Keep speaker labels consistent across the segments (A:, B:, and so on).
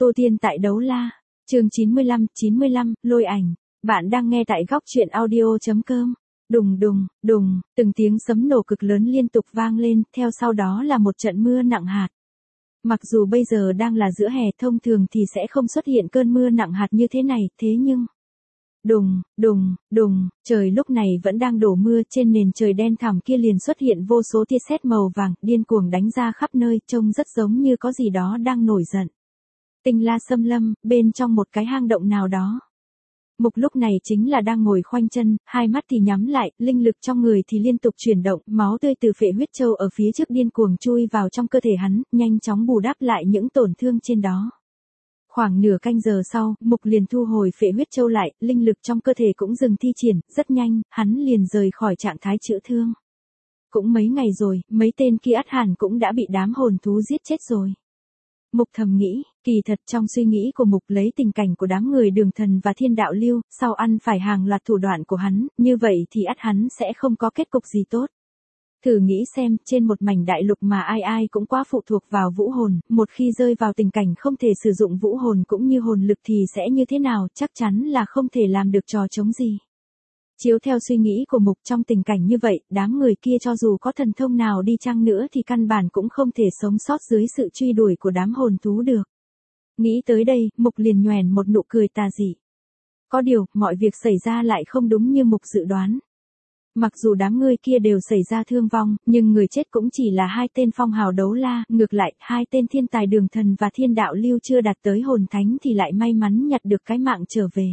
A: Tô Tiên tại đấu la. Chương 95, lôi ảnh. Bạn đang nghe tại góc truyện audio.com. Đùng đùng, đùng, từng tiếng sấm nổ cực lớn liên tục vang lên, theo sau đó là một trận mưa nặng hạt. Mặc dù bây giờ đang là giữa hè, thông thường thì sẽ không xuất hiện cơn mưa nặng hạt như thế này, thế nhưng đùng, đùng, đùng, trời lúc này vẫn đang đổ mưa, trên nền trời đen thẳm kia liền xuất hiện vô số tia sét màu vàng, điên cuồng đánh ra khắp nơi, trông rất giống như có gì đó đang nổi giận. Tinh La xâm lâm, bên trong một cái hang động nào đó. Mục lúc này chính là đang ngồi khoanh chân, hai mắt thì nhắm lại, linh lực trong người thì liên tục chuyển động, máu tươi từ phệ huyết châu ở phía trước điên cuồng chui vào trong cơ thể hắn, nhanh chóng bù đắp lại những tổn thương trên đó. Khoảng nửa canh giờ sau, Mục liền thu hồi phệ huyết châu lại, linh lực trong cơ thể cũng dừng thi triển, rất nhanh, hắn liền rời khỏi trạng thái chữa thương. Cũng mấy ngày rồi, mấy tên kia ắt hẳn cũng đã bị đám hồn thú giết chết rồi. Mục thầm nghĩ, kỳ thật trong suy nghĩ của Mục lấy tình cảnh của đám người Đường Thần và Thiên Đạo Lưu, sau ăn phải hàng loạt thủ đoạn của hắn, như vậy thì ắt hắn sẽ không có kết cục gì tốt. Thử nghĩ xem, trên một mảnh đại lục mà ai ai cũng quá phụ thuộc vào vũ hồn, một khi rơi vào tình cảnh không thể sử dụng vũ hồn cũng như hồn lực thì sẽ như thế nào, chắc chắn là không thể làm được trò chống gì. Chiếu theo suy nghĩ của Mục trong tình cảnh như vậy, đám người kia cho dù có thần thông nào đi chăng nữa thì căn bản cũng không thể sống sót dưới sự truy đuổi của đám hồn thú được. Nghĩ tới đây, Mục liền nhoẻn một nụ cười tà dị. Có điều, mọi việc xảy ra lại không đúng như Mục dự đoán. Mặc dù đám người kia đều xảy ra thương vong, nhưng người chết cũng chỉ là hai tên phong hào đấu la, ngược lại, hai tên thiên tài Đường Thần và Thiên Đạo Lưu chưa đạt tới hồn thánh thì lại may mắn nhặt được cái mạng trở về.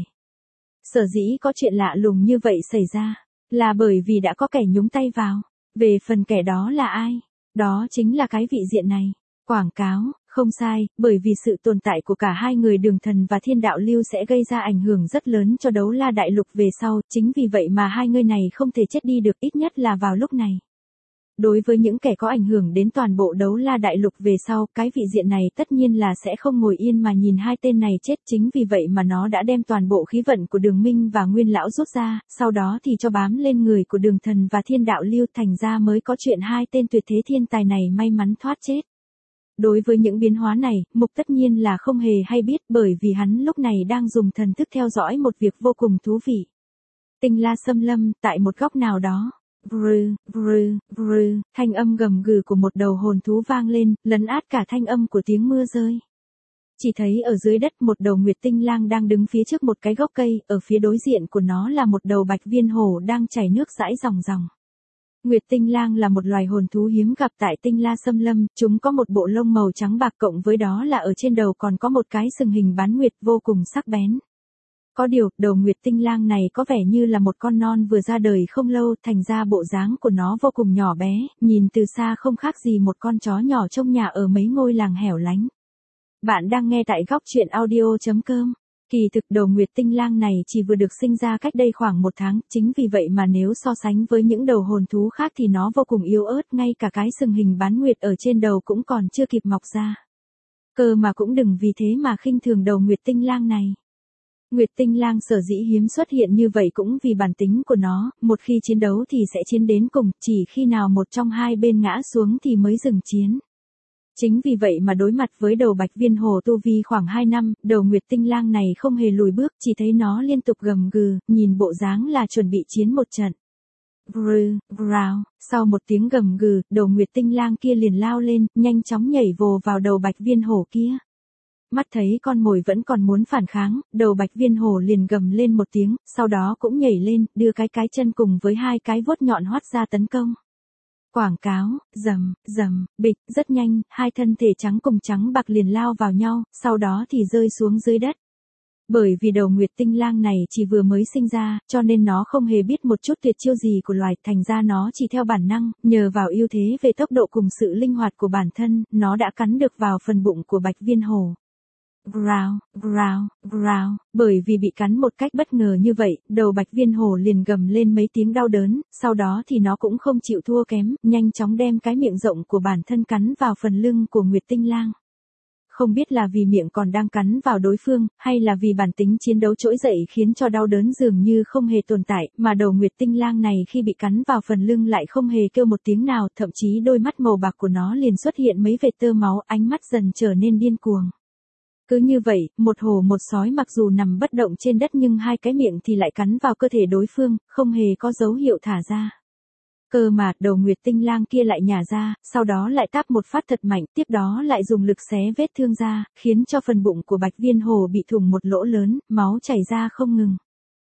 A: Sở dĩ có chuyện lạ lùng như vậy xảy ra, là bởi vì đã có kẻ nhúng tay vào. Về phần kẻ đó là ai? Đó chính là cái vị diện này. Quảng cáo, không sai, bởi vì sự tồn tại của cả hai người Đường Thần và Thiên Đạo Lưu sẽ gây ra ảnh hưởng rất lớn cho đấu la đại lục về sau, chính vì vậy mà hai người này không thể chết đi được, ít nhất là vào lúc này. Đối với những kẻ có ảnh hưởng đến toàn bộ đấu la đại lục về sau, cái vị diện này tất nhiên là sẽ không ngồi yên mà nhìn hai tên này chết, chính vì vậy mà nó đã đem toàn bộ khí vận của Đường Minh và Nguyên Lão rút ra, sau đó thì cho bám lên người của Đường Thần và Thiên Đạo Lưu, thành ra mới có chuyện hai tên tuyệt thế thiên tài này may mắn thoát chết. Đối với những biến hóa này, Mục tất nhiên là không hề hay biết, bởi vì hắn lúc này đang dùng thần thức theo dõi một việc vô cùng thú vị. Tinh La xâm lâm, tại một góc nào đó. Vrư, vrư, vrư, thanh âm gầm gừ của một đầu hồn thú vang lên, lấn át cả thanh âm của tiếng mưa rơi. Chỉ thấy ở dưới đất một đầu Nguyệt Tinh Lang đang đứng phía trước một cái gốc cây, ở phía đối diện của nó là một đầu Bạch Viên Hổ đang chảy nước dãi ròng ròng. Nguyệt Tinh Lang là một loài hồn thú hiếm gặp tại Tinh La xâm lâm, chúng có một bộ lông màu trắng bạc cộng với đó là ở trên đầu còn có một cái sừng hình bán nguyệt vô cùng sắc bén. Có điều, đầu Nguyệt Tinh Lang này có vẻ như là một con non vừa ra đời không lâu, thành ra bộ dáng của nó vô cùng nhỏ bé, nhìn từ xa không khác gì một con chó nhỏ trong nhà ở mấy ngôi làng hẻo lánh. Bạn đang nghe tại góc truyện audio.com. Kỳ thực đầu Nguyệt Tinh Lang này chỉ vừa được sinh ra cách đây khoảng 1 tháng, chính vì vậy mà nếu so sánh với những đầu hồn thú khác thì nó vô cùng yếu ớt, ngay cả cái sừng hình bán nguyệt ở trên đầu cũng còn chưa kịp mọc ra. Cơ mà cũng đừng vì thế mà khinh thường đầu Nguyệt Tinh Lang này. Nguyệt Tinh Lang sở dĩ hiếm xuất hiện như vậy cũng vì bản tính của nó, một khi chiến đấu thì sẽ chiến đến cùng, chỉ khi nào một trong hai bên ngã xuống thì mới dừng chiến. Chính vì vậy mà đối mặt với đầu Bạch Viên Hổ tu vi khoảng 2 năm, đầu Nguyệt Tinh Lang này không hề lùi bước, chỉ thấy nó liên tục gầm gừ, nhìn bộ dáng là chuẩn bị chiến một trận. Vrư, vrào, sau một tiếng gầm gừ, đầu Nguyệt Tinh Lang kia liền lao lên, nhanh chóng nhảy vồ vào đầu Bạch Viên Hổ kia. Mắt thấy con mồi vẫn còn muốn phản kháng, đầu Bạch Viên Hổ liền gầm lên một tiếng, sau đó cũng nhảy lên, đưa cái chân cùng với hai cái vuốt nhọn hoắt ra tấn công. Quảng cáo, rầm, rầm, bịch, rất nhanh, hai thân thể trắng cùng trắng bạc liền lao vào nhau, sau đó thì rơi xuống dưới đất. Bởi vì đầu Nguyệt Tinh Lang này chỉ vừa mới sinh ra, cho nên nó không hề biết một chút tuyệt chiêu gì của loài, thành ra nó chỉ theo bản năng, nhờ vào ưu thế về tốc độ cùng sự linh hoạt của bản thân, nó đã cắn được vào phần bụng của Bạch Viên Hổ. Vrao, vrao, vrao, bởi vì bị cắn một cách bất ngờ như vậy, đầu Bạch Viên Hổ liền gầm lên mấy tiếng đau đớn, sau đó thì nó cũng không chịu thua kém, nhanh chóng đem cái miệng rộng của bản thân cắn vào phần lưng của Nguyệt Tinh Lang. Không biết là vì miệng còn đang cắn vào đối phương, hay là vì bản tính chiến đấu trỗi dậy khiến cho đau đớn dường như không hề tồn tại, mà đầu Nguyệt Tinh Lang này khi bị cắn vào phần lưng lại không hề kêu một tiếng nào, thậm chí đôi mắt màu bạc của nó liền xuất hiện mấy vệt tơ máu, ánh mắt dần trở nên điên cuồng. Cứ như vậy, một hổ một sói mặc dù nằm bất động trên đất nhưng hai cái miệng thì lại cắn vào cơ thể đối phương, không hề có dấu hiệu thả ra. Cơ mà, đầu Nguyệt Tinh Lang kia lại nhả ra, sau đó lại táp một phát thật mạnh, tiếp đó lại dùng lực xé vết thương ra, khiến cho phần bụng của Bạch Viên Hổ bị thủng một lỗ lớn, máu chảy ra không ngừng.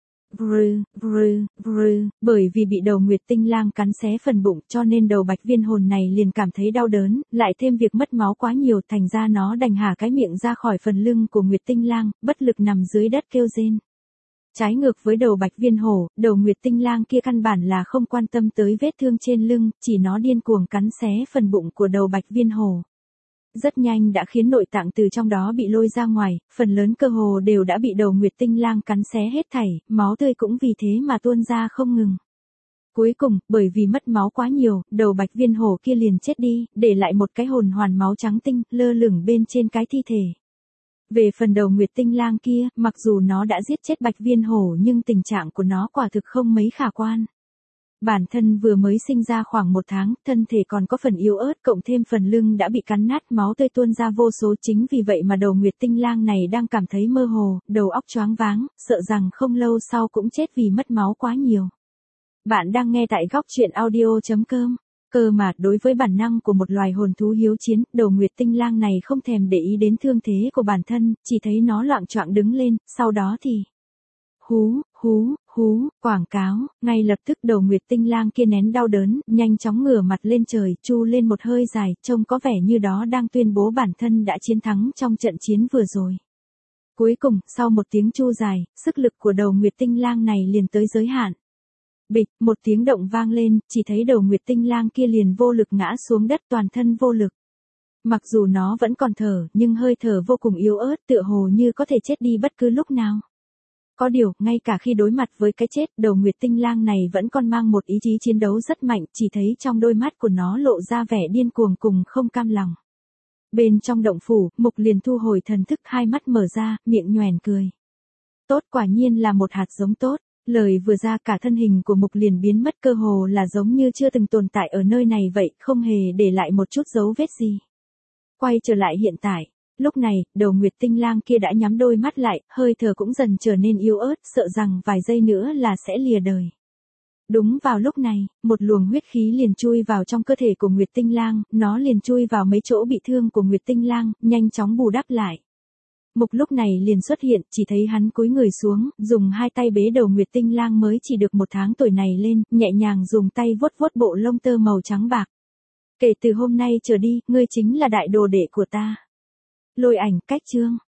A: Bởi vì bị đầu Nguyệt Tinh Lang cắn xé phần bụng cho nên đầu Bạch Viên Hồn này liền cảm thấy đau đớn, lại thêm việc mất máu quá nhiều thành ra nó đành hả cái miệng ra khỏi phần lưng của Nguyệt Tinh Lang, bất lực nằm dưới đất kêu rên. Trái ngược với đầu Bạch Viên Hổ, đầu Nguyệt Tinh Lang kia căn bản là không quan tâm tới vết thương trên lưng, chỉ nó điên cuồng cắn xé phần bụng của đầu Bạch Viên Hổ. Rất nhanh đã khiến nội tạng từ trong đó bị lôi ra ngoài, phần lớn cơ hồ đều đã bị đầu Nguyệt Tinh Lang cắn xé hết thảy, máu tươi cũng vì thế mà tuôn ra không ngừng. Cuối cùng, bởi vì mất máu quá nhiều, đầu Bạch Viên Hổ kia liền chết đi, để lại một cái hồn hoàn máu trắng tinh, lơ lửng bên trên cái thi thể. Về phần đầu Nguyệt Tinh Lang kia, mặc dù nó đã giết chết Bạch Viên Hổ nhưng tình trạng của nó quả thực không mấy khả quan. Bản thân vừa mới sinh ra khoảng 1 tháng, thân thể còn có phần yếu ớt cộng thêm phần lưng đã bị cắn nát máu tươi tuôn ra vô số chính vì vậy mà đầu Nguyệt Tinh Lang này đang cảm thấy mơ hồ, đầu óc choáng váng, sợ rằng không lâu sau cũng chết vì mất máu quá nhiều. Bạn đang nghe tại góc truyện audio.com. Cơ mà, đối với bản năng của một loài hồn thú hiếu chiến, đầu Nguyệt Tinh Lang này không thèm để ý đến thương thế của bản thân, chỉ thấy nó loạng choạng đứng lên, sau đó thì quảng cáo, ngay lập tức đầu Nguyệt Tinh Lang kia nén đau đớn, nhanh chóng ngửa mặt lên trời, chu lên một hơi dài, trông có vẻ như đó đang tuyên bố bản thân đã chiến thắng trong trận chiến vừa rồi. Cuối cùng, sau một tiếng chu dài, sức lực của đầu Nguyệt Tinh Lang này liền tới giới hạn. Bịch, một tiếng động vang lên, chỉ thấy đầu Nguyệt Tinh Lang kia liền vô lực ngã xuống đất toàn thân vô lực. Mặc dù nó vẫn còn thở, nhưng hơi thở vô cùng yếu ớt tựa hồ như có thể chết đi bất cứ lúc nào. Có điều, ngay cả khi đối mặt với cái chết, đầu Nguyệt Tinh Lang này vẫn còn mang một ý chí chiến đấu rất mạnh, chỉ thấy trong đôi mắt của nó lộ ra vẻ điên cuồng cùng không cam lòng. Bên trong động phủ, Mục liền thu hồi thần thức, hai mắt mở ra, miệng nhoẻn cười. Tốt, quả nhiên là một hạt giống tốt. Lời vừa ra cả thân hình của Mục liền biến mất, cơ hồ là giống như chưa từng tồn tại ở nơi này vậy, không hề để lại một chút dấu vết gì. Quay trở lại hiện tại. Lúc này, đầu Nguyệt Tinh Lang kia đã nhắm đôi mắt lại, hơi thở cũng dần trở nên yếu ớt, sợ rằng vài giây nữa là sẽ lìa đời. Đúng vào lúc này, một luồng huyết khí liền chui vào trong cơ thể của Nguyệt Tinh Lang, nó liền chui vào mấy chỗ bị thương của Nguyệt Tinh Lang, nhanh chóng bù đắp lại. Mục lúc này liền xuất hiện, chỉ thấy hắn cúi người xuống, dùng hai tay bế đầu Nguyệt Tinh Lang mới chỉ được 1 tháng tuổi này lên, nhẹ nhàng dùng tay vuốt vuốt bộ lông tơ màu trắng bạc. Kể từ hôm nay trở đi, ngươi chính là đại đồ đệ của ta. Lôi Ảnh, cách chương.